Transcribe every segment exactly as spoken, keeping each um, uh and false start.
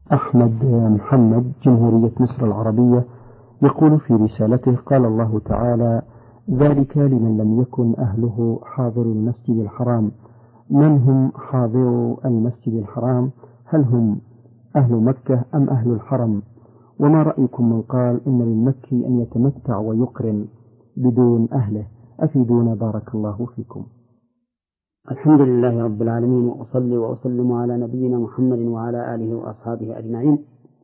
أحمد محمد جمهورية مصر العربية يقول في رسالته: قال الله تعالى: ذلك لمن لم يكن أهله حاضر المسجد الحرام. من هم حاضر المسجد الحرام؟ هل هم أهل مكة أم أهل الحرم؟ وما رأيكم من قال إن للمكي أن يتمتع ويقرن بدون أهله؟ أفيدونا بارك الله فيكم. الحمد لله رب العالمين، وأصلي وأسلم على نبينا محمد وعلى آله وأصحابه أجمعين.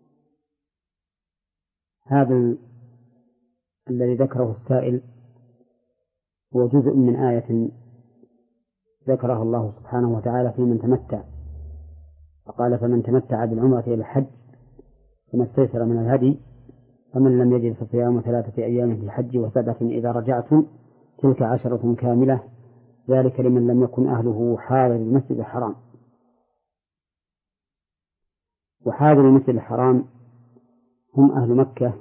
هذا الذي ذكره السائل هو جزء من آية ذكرها الله سبحانه وتعالى في من تمتع، فقال: فمن تمتع بالعمرة إلى الحج فما استيسر من الهدي، فمن لم يجد فصيام ثلاثة أيام في الحج وسبعة إذا رجعتم تلك عشرة كاملة، ذلك لمن لم يكن أهله حاضر المسجد الحرام. وحاضر المسجد الحرام هم أهل مكة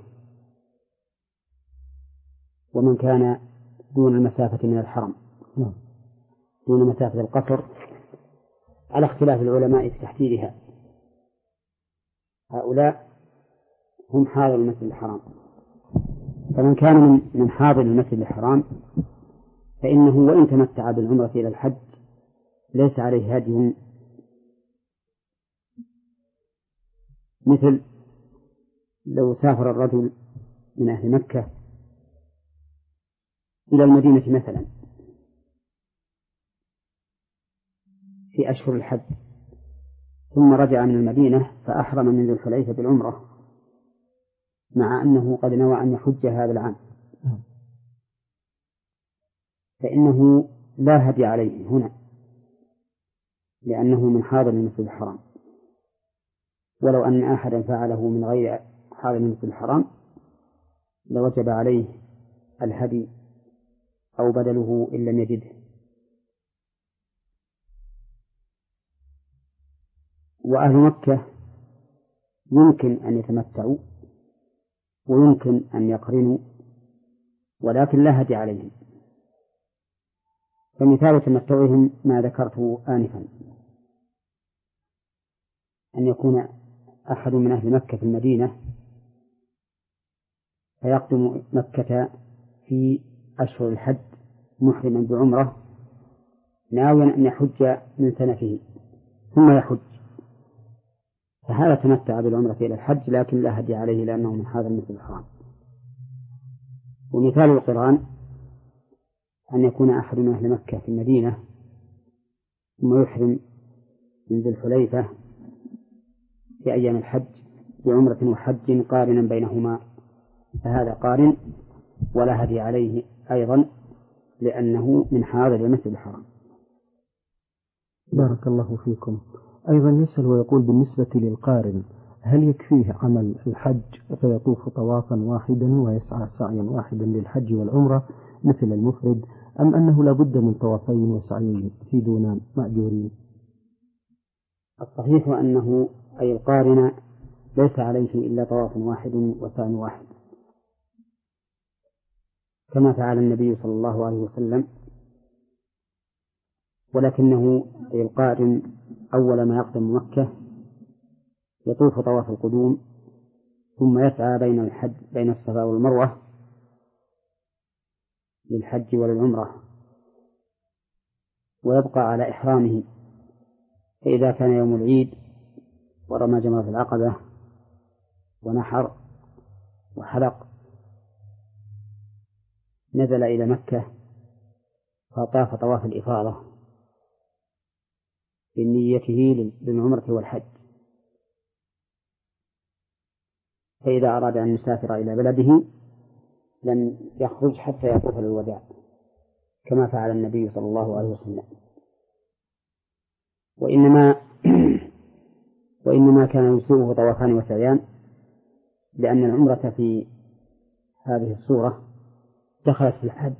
ومن كان دون المسافة من الحرم، دون مسافة القصر، على اختلاف العلماء في تحديدها. هؤلاء هم حاضر المسجد الحرام. فمن كان من حاضر المسجد الحرام فإنه وإن تمتع بالعمرة إلى الحج ليس عليه هدي، مثل لو سافر الرجل من أهل مكة إلى المدينة مثلا في أشهر الحج، ثم رجع من المدينة فأحرم من ذي الحليفة بالعمرة، مع أنه قد نوى أن يحج هذا العام، فإنه لا هدي عليه هنا، لأنه من حاضر المسجد الحرام. ولو أن أحدا فعله من غير حاضر المسجد الحرام لوجب عليه الهدي أو بدله إن لم يجده. وأهل مكة يمكن أن يتمتعوا ويمكن أن يقرنوا، ولكن لا هدي عليهم. فمثال تمتعهم ما ذكرته آنفا، أن يكون أحد من أهل مكة في المدينة فيقدم مكة في أشهر الحج محرما بعمرة ناويا أن يحج من سنته ثم يحج، فهذا تمتع بالعمرة إلى الحج لكن لا هدي عليه لأنه من هذا المسجد الحرام. ومثال القران أن يكون أحد من أهل مكة في المدينة ثم يحرم من ذي الحليفة في أيام الحج بعمرة وحج قارنا بينهما، فهذا قارن ولا هدي عليه أيضا لأنه من حاضر المسجد الحرام. بارك الله فيكم. أيضا يسأل ويقول: بالنسبة للقارن هل يكفيه عمل الحج فيطوف طوافا واحدا ويسعى سعيا واحدا للحج والعمرة مثل المفرد، أم أنه لا بد من طوافين وسعيين في دون مأجورين؟ الصحيح أنه أي القارن ليس عليه إلا طواف واحد وسعي واحد، كما فعل النبي صلى الله عليه وسلم، ولكنه أي القارن أول ما يقدم مكة يطوف طواف القدوم ثم يسعى بين الحج بين الصفا والمروة للحج وللعمرة، ويبقى على إحرامه. فإذا كان يوم العيد ورمى جمرة العقبة ونحر وحلق نزل إلى مكة فطاف طواف الإفاضة بنيته للعمرة والحج. فإذا أراد أن يسافر إلى بلده لم يخرج حتى يطوف للوداع كما فعل النبي صلى الله عليه وسلم. وإنما وإنما كان يسوءه طوافان وسعيان، لأن العمرة في هذه الصورة دخلت في الحج،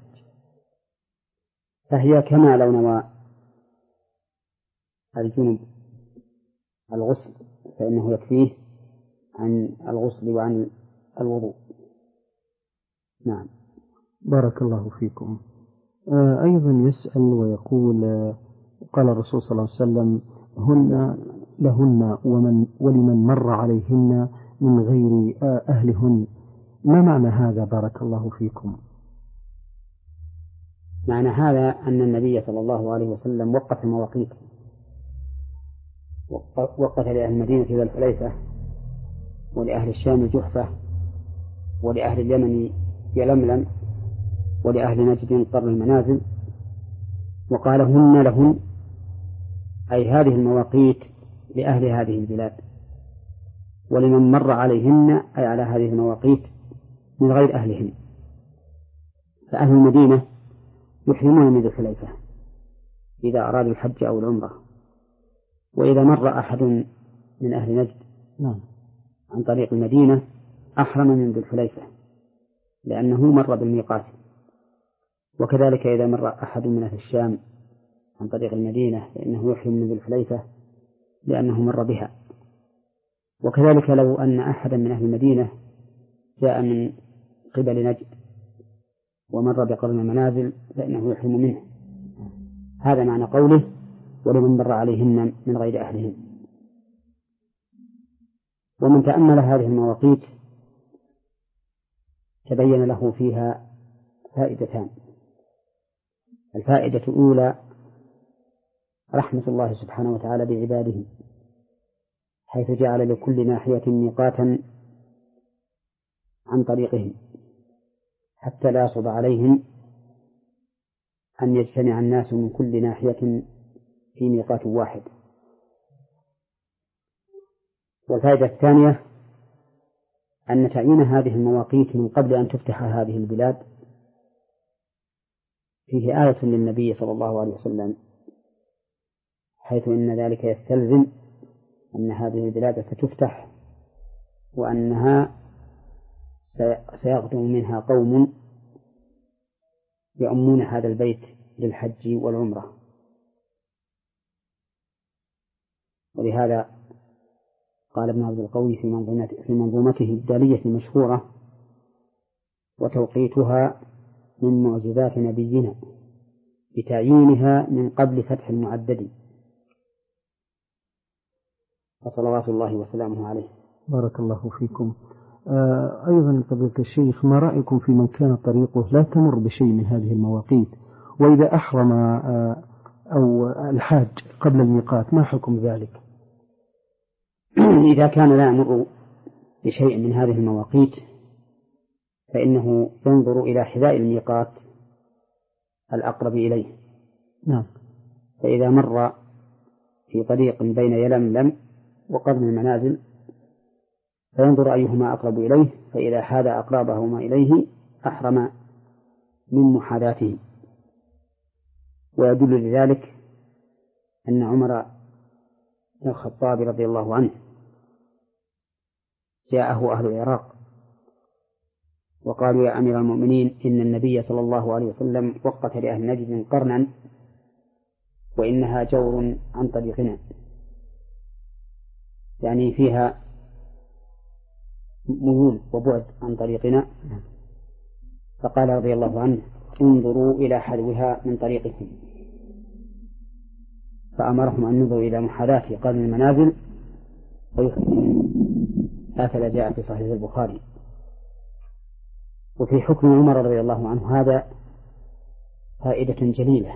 فهي كما لو نوى الجنب الغسل فإنه يكفيه عن الغسل وعن الوضوء. نعم. بارك الله فيكم. أيضا يسأل ويقول: قال الرسول صلى الله عليه وسلم: هن لهن ومن ولمن مر عليهن من غير أهلهن. ما معنى هذا بارك الله فيكم؟ معنى هذا أن النبي صلى الله عليه وسلم وقف المواقيت، وقف لأهل المدينة ذي الحليفة، ولأهل الشام جحفة، ولأهل اليمن يلملم، ولأهل نجد قرن المنازل، وقال هن لهن، أي هذه المواقيت لأهل هذه البلاد، ولمن مر عليهن أي على هذه المواقيت من غير أهلهن. فأهل المدينة يحرمون من ذي الحليفة إذا أرادوا الحج أو العمرة، وإذا مر أحد من أهل نجد عن طريق المدينة أحرم من ذي الحليفة لأنه مر بالميقات، وكذلك إذا مر أحد من أهل الشام عن طريق المدينة فإنه يحرم من ذي الحليفة لأنه مر بها. وكذلك لو أن أحدا من أهل المدينة جاء من قبل نجد ومر بقرن المنازل فإنه يحرم منه. هذا معنى قوله ولمن مر عليهن من غير أهلهن. ومن تأمل هذه المواقيت تبين له فيها فائدتان. الفائدة الأولى رحمة الله سبحانه وتعالى بعباده، حيث جعل لكل ناحية ميقاتا عن طريقهم حتى لا يصعب عليهم أن يجتمع الناس من كل ناحية في ميقات واحد. والفائدة الثانية أن تعيين هذه المواقيت من قبل أن تفتح هذه البلاد فيه آية للنبي صلى الله عليه وسلم، حيث إن ذلك يستلزم أن هذه البلاد ستفتح وأنها سيغدو منها قوم يؤمون هذا البيت للحج والعمرة. ولهذا قال ابن عبد القوي في منظومته الدالية المشهورة: وتوقيتها من معجزات نبينا بتعيينها من قبل فتح المعدد، فصلوات الله وسلامه عليه. بارك الله فيكم. آه أيضا فضيلة الشيخ، ما رأيكم في من كان طريقه لا تمر بشيء من هذه المواقيت، وإذا أحرم آه أو الحاج قبل الميقات، ما حكم ذلك؟ إذا كان لا يمر بشيء من هذه المواقيت فإنه ينظر إلى حذاء الميقات الأقرب إليه. نعم. فإذا مر في طريق بين يلملم وقرن المنازل فينظر أيهما أقرب إليه، فإذا حاد أقربهما إليه أحرم من محاذاته. ويدل لذلك أن عمر بن الخطاب رضي الله عنه جاءه أهل العراق وقالوا: يا أمير المؤمنين، إن النبي صلى الله عليه وسلم وقت لأهل نجد قرنا وإنها جور عن طريقنا، يعني فيها ميول وبعد عن طريقنا. فقال رضي الله عنه: انظروا إلى حذوها من طريقكم، فأمرهم أن ينظروا إلى محاذاة قرن المنازل ويحرموا. هكذا جاء في صحيح البخاري. وفي حكم عمر رضي الله عنه هذا فائدة جليلة،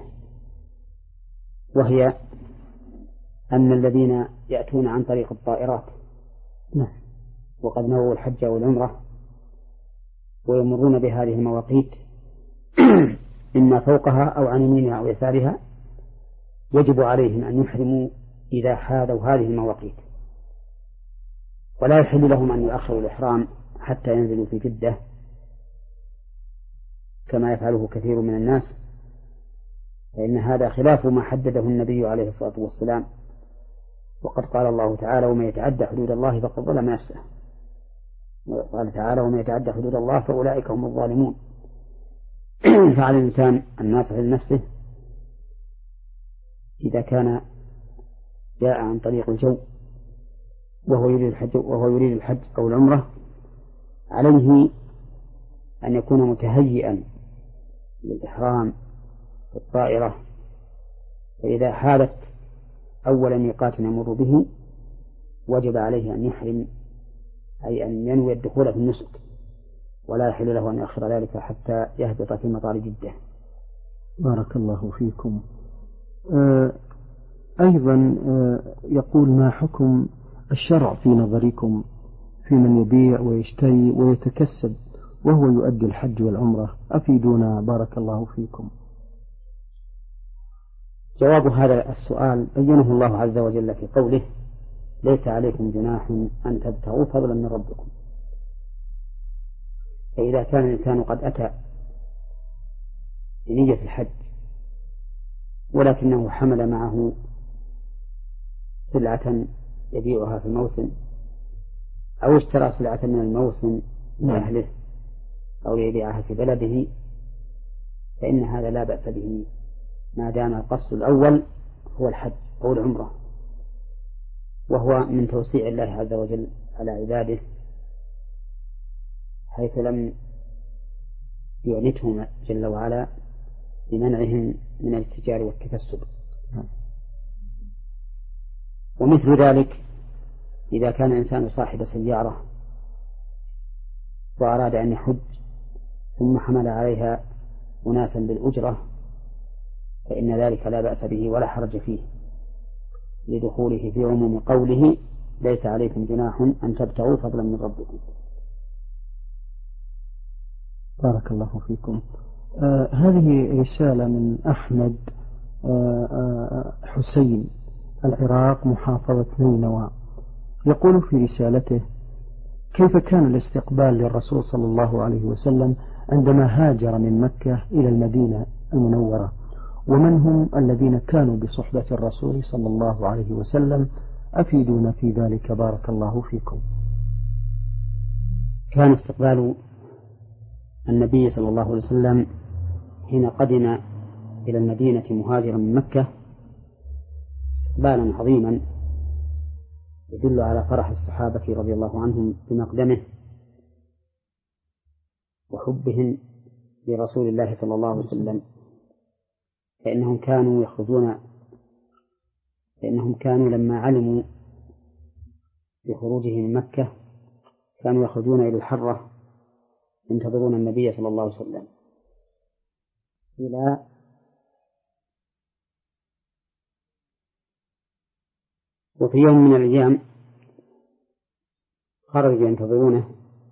وهي أن الذين يأتون عن طريق الطائرات وقد نووا الحج والعمرة ويمرون بهذه المواقيت إما فوقها أو عن يمينها أو يسارها، يجب عليهم أن يحرموا إذا حاذوا هذه المواقيت، ولا يحل لهم أن يؤخروا الإحرام حتى ينزلوا في جدة كما يفعله كثير من الناس، فإن هذا خلاف ما حدده النبي عليه الصلاة والسلام. وقد قال الله تعالى: ومن يتعدى حدود الله فقد ظلم نفسه. وقال تعالى: ومن يتعدى حدود الله فأولئك هم الظالمون. فعلى الإنسان الناصح لنفسه إذا كان جاء عن طريق الجو وهو يريد الحج وهو يريد الحج أو العمرة، عليه أن يكون متهيئا للإحرام في الطائرة، فإذا حالت أول ميقات يمر به وجب عليه أن يحرم، أي أن ينوي الدخول في النسك، ولا يحل له أن يؤخر ذلك حتى يهبط في مطار جدة. بارك الله فيكم. آه أيضا آه يقول: ما حكم الشرع في نظركم في من يبيع ويشتري ويتكسب وهو يؤدي الحج والعمرة؟ أفيدونا بارك الله فيكم. جواب هذا السؤال بينه الله عز وجل في قوله: ليس عليكم جناح أن تبتغوا فضلا من ربكم. فإذا كان الإنسان قد أتى بنية الحج ولكنه حمل معه سلعة يبيعها في الموسم، أو اشترى سلعة من الموسم لأهله أو يبيعها في بلده، فإن هذا لا بأس به ما دام القصد الأول هو الحج أو العمرة، وهو من توسيع الله عز وجل على عباده، حيث لم يعنتهم جل وعلا بمنعهم من الاتجار والتكسب. ومثل ذلك إذا كان الإنسان صاحب سيارة وأراد أن يحج ثم حمل عليها أناسا بالأجرة، فإن ذلك لا بأس به ولا حرج فيه، لدخوله في عموم قوله: ليس عليكم جناح أن تبتغوا فضلا من ربكم. بارك الله فيكم. آه هذه رسالة من أحمد آه آه حسين، العراق، محافظة نينوى. يقول في رسالته: كيف كان الاستقبال للرسول صلى الله عليه وسلم عندما هاجر من مكة إلى المدينة المنورة؟ ومن هم الذين كانوا بصحبة الرسول صلى الله عليه وسلم؟ أفيدونا في ذلك بارك الله فيكم. كان استقبال النبي صلى الله عليه وسلم حين قدم إلى المدينة مهاجرا من مكة استقبالا عظيما يدل على فرح الصحابة رضي الله عنهم بمقدمه وحبهم لرسول الله صلى الله عليه وسلم، فإنهم كانوا يخرجون فإنهم كانوا لما علموا بخروجه من مكة كانوا يخرجون إلى الحرة ينتظرون النبي صلى الله عليه وسلم إلى وفي يوم من الأيام خرجوا ينتظرونه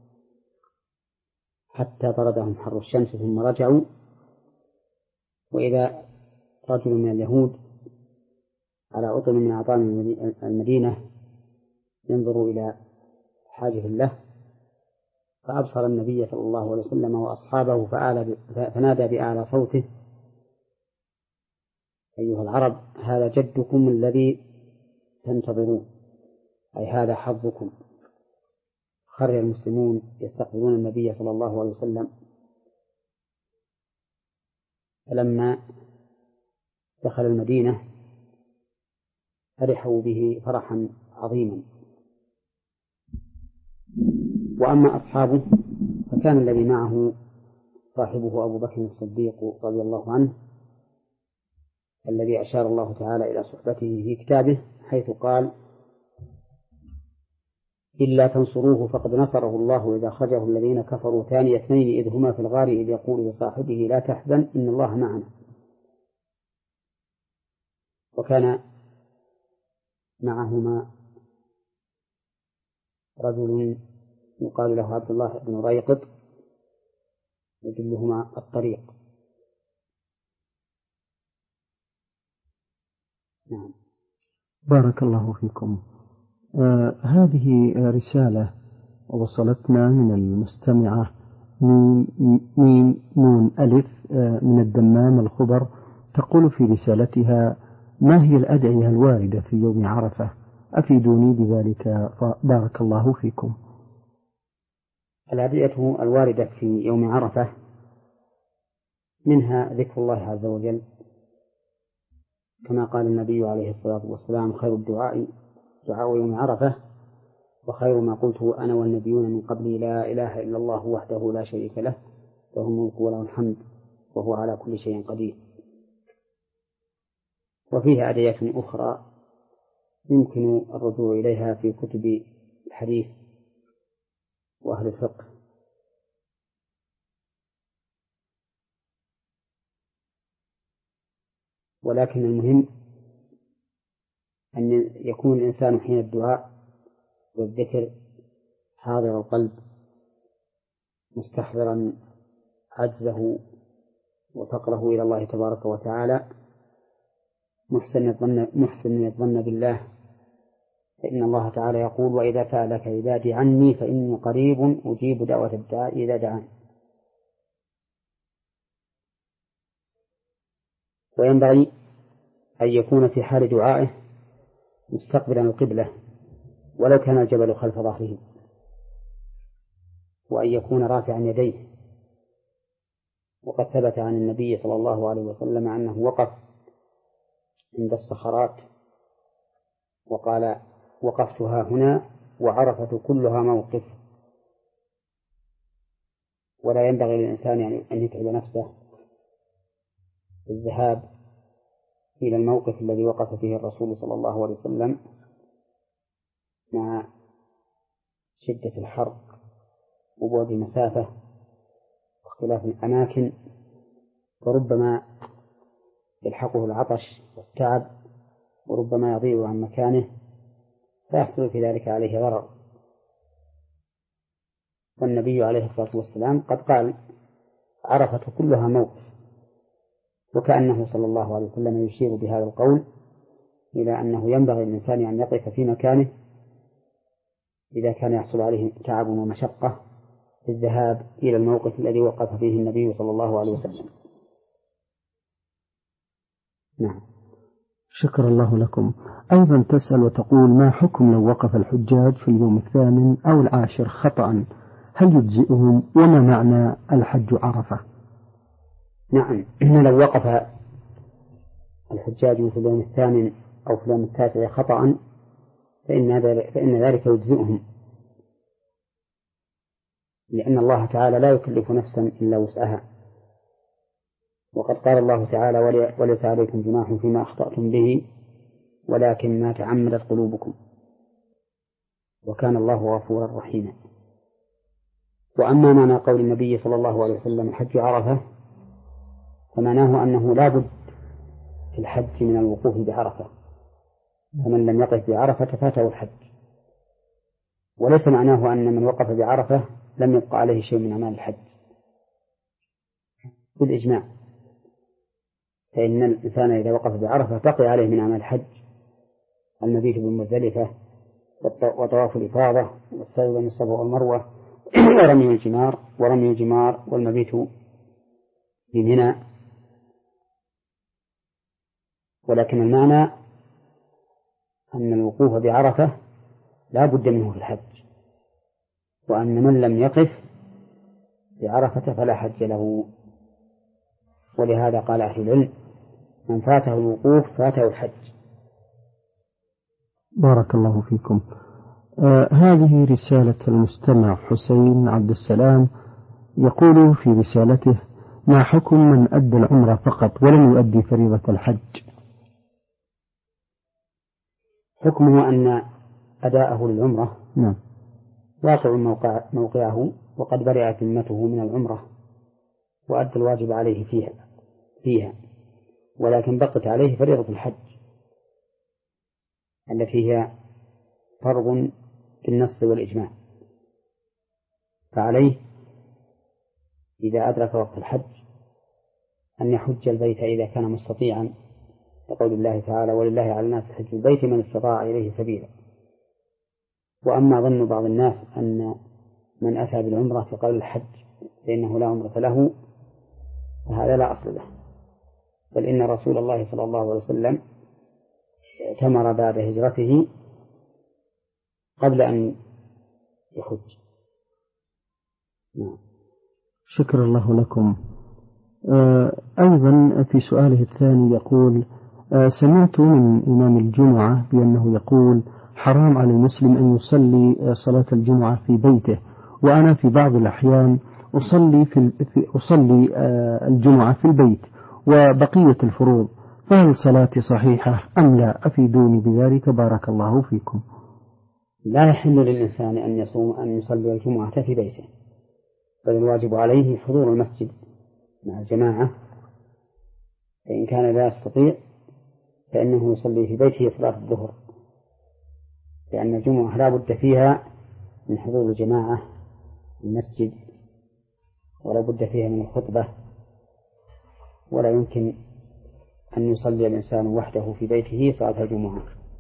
حتى طردهم حر الشمس ثم رجعوا، وإذا رجل من اليهود على أطم من أعطان المدينة ينظر إلى حاجه له، فأبصر النبي صلى الله عليه وسلم وأصحابه فنادى بأعلى صوته: أيها العرب، هذا جدكم الذي تنتظرون، أي هذا حظكم. خرج المسلمون يستقبلون النبي صلى الله عليه وسلم، فلما دخل المدينة فرحوا به فرحا عظيما. وأما أصحابه فكان الذي معه صاحبه أبو بكر الصديق رضي الله عنه، الذي أشار الله تعالى إلى صحبته في كتابه حيث قال: إلا تنصروه فقد نصره الله إذا أخرجه الذين كفروا ثاني اثنين إذ هما في الغار إذ يقول لصاحبه لا تحزن إن الله معنا. وكان معهما رجل يقال له عبد الله بن ريقط يدلهما الطريق. نعم. بارك الله فيكم. آه هذه رسالة وصلتنا من المستمعة ميم نون ألف آه من الدمام الخبر، تقول في رسالتها: ما هي الأدعية الواردة في يوم عرفة؟ أفيدوني بذلك بارك الله فيكم. الأدعية الواردة في يوم عرفة منها ذكر الله عز وجل، كما قال النبي عليه الصلاة والسلام: خير الدعاء دعاء يوم عرفة، وخير ما قلته أنا والنبيون من قبلي لا إله إلا الله وحده لا شريك له له الملك وله الحمد وهو على كل شيء قدير. وفيها أدعية أخرى يمكن الرجوع إليها في كتب الحديث وأهل الفقه. ولكن المهم أن يكون الإنسان حين الدعاء والذكر حاضر القلب مستحضرا عجزه وفقره إلى الله تبارك وتعالى، محسن الظن محسن الظن بالله، فإن الله تعالى يقول: وإذا سألك عبادي عني فإني قريب أجيب دعوة الداع إذا دعان. وينبغي أن يكون في حال دعائه مستقبلا القبلة ولو كان الجبل خلف ظهره، وأن يكون رافعا يديه. وقد ثبت عن النبي صلى الله عليه وسلم أنه وقف عند الصخرات وقال: وقفتها هنا وعرفة كلها موقف. ولا ينبغي للإنسان يعني أن يتعب نفسه بالذهاب إلى الموقف الذي وقف فيه الرسول صلى الله عليه وسلم مع شدة الحر وبعد المسافة واختلاف الأماكن، وربما يلحقه العطش والتعب، وربما يضيع عن مكانه فيحصل في ذلك عليه ضرر. والنبي عليه الصلاة والسلام قد قال: عرفة كلها موقف، وكأنه صلى الله عليه وسلم يشير بهذا القول إلى أنه ينبغي للإنسان أن يقف في مكانه إذا كان يحصل عليه تعب ومشقة في الذهاب إلى الموقف الذي وقف فيه النبي صلى الله عليه وسلم. نعم. شكر الله لكم. أيضا تسأل وتقول: ما حكم لو وقف الحجاج في اليوم الثامن أو العاشر خطأ، هل يجزئهم؟ وما معنى الحج عرفة؟ نعم، لو وقف الحجاج في اليوم الثامن أو في اليوم التاسع خطأ فإن ذلك يجزئهم، لأن الله تعالى لا يكلف نفسا إلا وسعها. وقد قال الله تعالى: وليس عليكم جناح فيما أخطأتم به ولكن ما تعمدت قلوبكم وكان الله غفورا رحيما. وأما معنى قول النبي صلى الله عليه وسلم حج عرفة فمعناه أنه لا بد في الحج من الوقوف بعرفة، فمن لم يقف بعرفة فاته الحج. وليس معناه أن من وقف بعرفة لم يبقى عليه شيء من أعمال الحج بالإجماع، فإن الإنسان إذا وقف بعرفة بقي عليه من أعمال الحج المبيت بالمزدلفة وطواف الإفاضة والسعي بين الصفا والمروة ورمي الجمار ورمي الجمار والمبيت بمنى. ولكن المعنى أن الوقوف بعرفة لا بد منه في الحج، وأن من لم يقف بعرفة فلا حج له. ولهذا قال أهل العلم: من فاته الوقوف فاته الحج. بارك الله فيكم. آه هذه رسالة المستمع حسين عبد السلام، يقول في رسالته: ما حكم من أدى العمرة فقط ولم يؤدي فريضة الحج؟ حكمه أن أداءه للعمرة نعم واقع موقع موقعه، وقد برئت ذمته من العمرة وأدى الواجب عليه فيها فيها ولكن بقت عليه فريضة الحج التي هي فرض بالنص والإجماع. فعليه إذا أدرك وقت الحج أن يحج البيت إذا كان مستطيعا، لقول الله تعالى: ولله على الناس حج البيت من استطاع إليه سبيلا. وأما ظن بعض الناس أن من أتى بالعمرة قبل الحج فإنه لا عمرة له، فهذا لا أصل له، بل إن رسول الله صلى الله عليه وسلم اعتمر بعد هجرته قبل أن يحج. نعم. شكر الله لكم. آه أيضا في سؤاله الثاني يقول: آه سمعت من إمام الجمعة بأنه يقول: حرام على المسلم أن يصلي صلاة الجمعة في بيته، وأنا في بعض الأحيان أصلي في أصلي الجمعة في البيت وبقية الفروض، فهل صلاتي صحيحة أم لا؟ أفيدوني بذلك بارك الله فيكم. لا يحل للإنسان أن يصوم أن يصلي الجمعة في بيته، بل الواجب عليه حضور المسجد مع الجماعة، فإن كان لا يستطيع فإنه يصلي في بيته صلاة الظهر، لأن الجمعة لا بد فيها من حضور الجماعة في المسجد، ولا بد فيها من الخطبة، ولا يمكن أن يصلي الإنسان وحده في بيته صلاة الجمعة.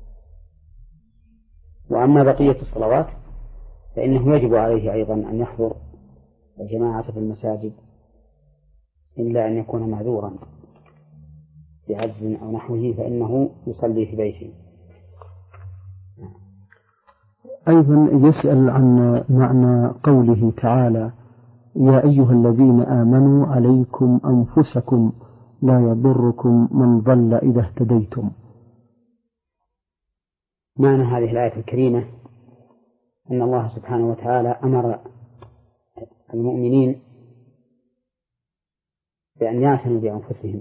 وأما بقية الصلوات فإنه يجب عليه أيضا أن يحضر الجماعة في المساجد، إلا أن يكون معذورا بعجز أو نحوه فإنه يصلي في بيته. أيضا يسأل عن معنى قوله تعالى: يا أيها الذين آمنوا عليكم أنفسكم لا يضركم من ضل إذا اهتديتم. معنى هذه الآية الكريمة أن الله سبحانه وتعالى أمر المؤمنين بأن يعتنوا بأنفسهم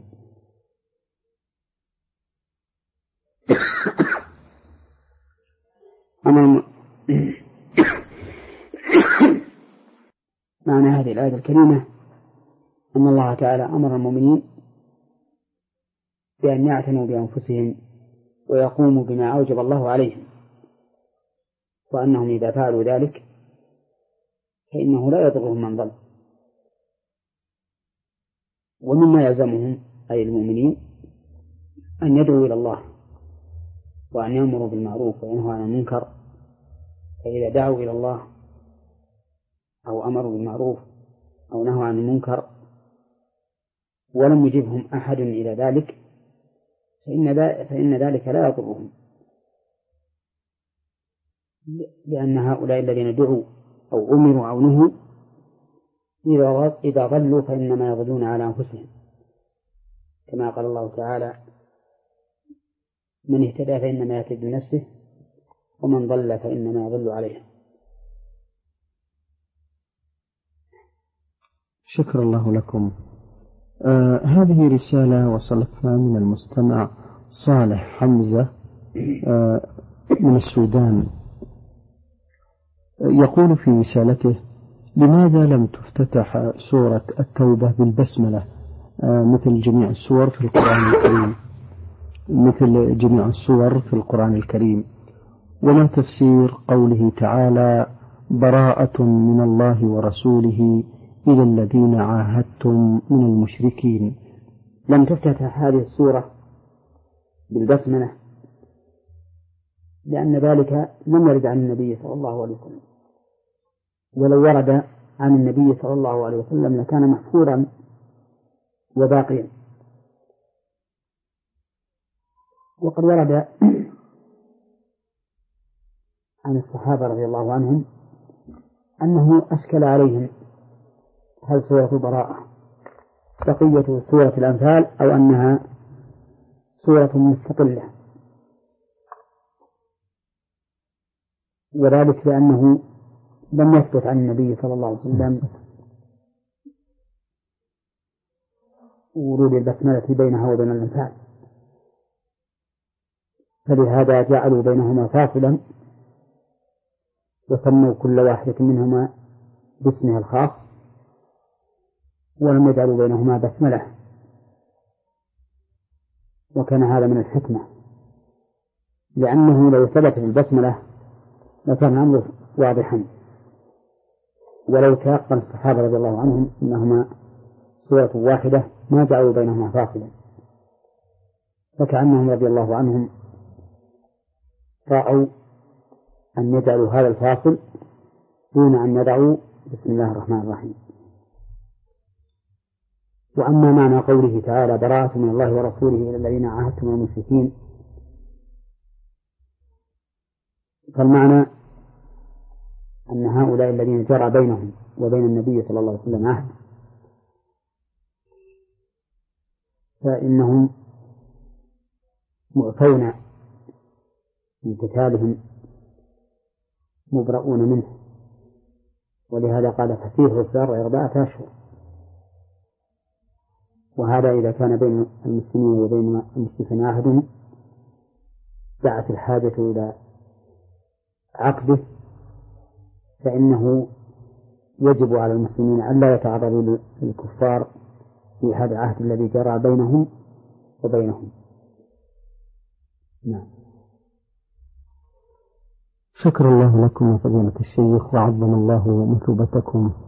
أمر معنى هذه الآية الكريمة أن الله تعالى أمر المؤمنين بأن يعتنوا بأنفسهم ويقوموا بما أوجب الله عليهم، وأنهم إذا فعلوا ذلك فإنه لا يضرهم من ضل. ومما يلزمهم أي المؤمنين أن يدعوا إلى الله وأن يأمروا بالمعروف وينهوا عن المنكر، فإذا دعوا إلى الله أو أمروا بالمعروف أو نهوا عن المنكر ولم يجبهم أحد إلى ذلك فإن ذلك لا يضرهم، لأن هؤلاء الذين دعوا أو أمروا أو نهوا إذا ضلوا فإنما يضلون على أنفسهم، كما قال الله تعالى: من اهتدى فإنما يهتدي بنفسه ومن ضل فإنما يضل عليها. شكر الله لكم. آه هذه رسالة وصلتنا من المستمع صالح حمزة آه من السودان. يقول في رسالته: لماذا لم تفتتح سورة التوبة بالبسملة آه مثل جميع السور في القرآن الكريم مثل جميع السور في القرآن الكريم وما تفسير قوله تعالى: براءة من الله ورسوله إلى الذين عاهدتم من المشركين؟ لم تفتتح هذه السورة بالبسملة لأن ذلك لم يرد عن النبي صلى الله عليه وسلم، ولو ورد عن النبي صلى الله عليه وسلم لكان محفورا وباقيا. وقد ورد عن الصحابة رضي الله عنهم أنه أشكل عليهم هل سورة براءة بقية سورة الأنفال أو أنها سورة مستقلة، وذلك لأنه لم يثبت عن النبي صلى الله عليه وسلم ورود البسملة بينها وبين الأنفال، فلهذا جعلوا بينهما فاصلا وسموا كل واحدة منهما باسمها الخاص ولم يجعلوا بينهما بسملة، وكان هذا من الحكمة، لأنه لو ثبت البسملة لكان الأمر واضحا، ولو تيقن الصحابة رضي الله عنهم أنهما سورة واحدة ما جعلوا بينهما فاصلا، فكأنهم رضي الله عنهم طاعوا أن يجعلوا هذا الفاصل دون أن يدعوا بسم الله الرحمن الرحيم. وأما معنى قوله تعالى: براءة من الله ورسوله إلى الذين عاهدتم من المشركين، فالمعنى أن هؤلاء الذين جرى بينهم وبين النبي صلى الله عليه وسلم عهد فإنهم معفون من قتالهم مبرؤون منه، ولهذا قال: فسيحوا في الأرض أربعة أشهر. وهذا إذا كان بين المسلمين وبين المشركين عهد دعت الحاجة إلى عقده، فإنه يجب على المسلمين أن لا يتعرضوا للكفار في هذا العهد الذي جرى بينهم وبينهم. نعم. شكر الله لكم فضيلة الشيخ وعظم الله مثوبتكم.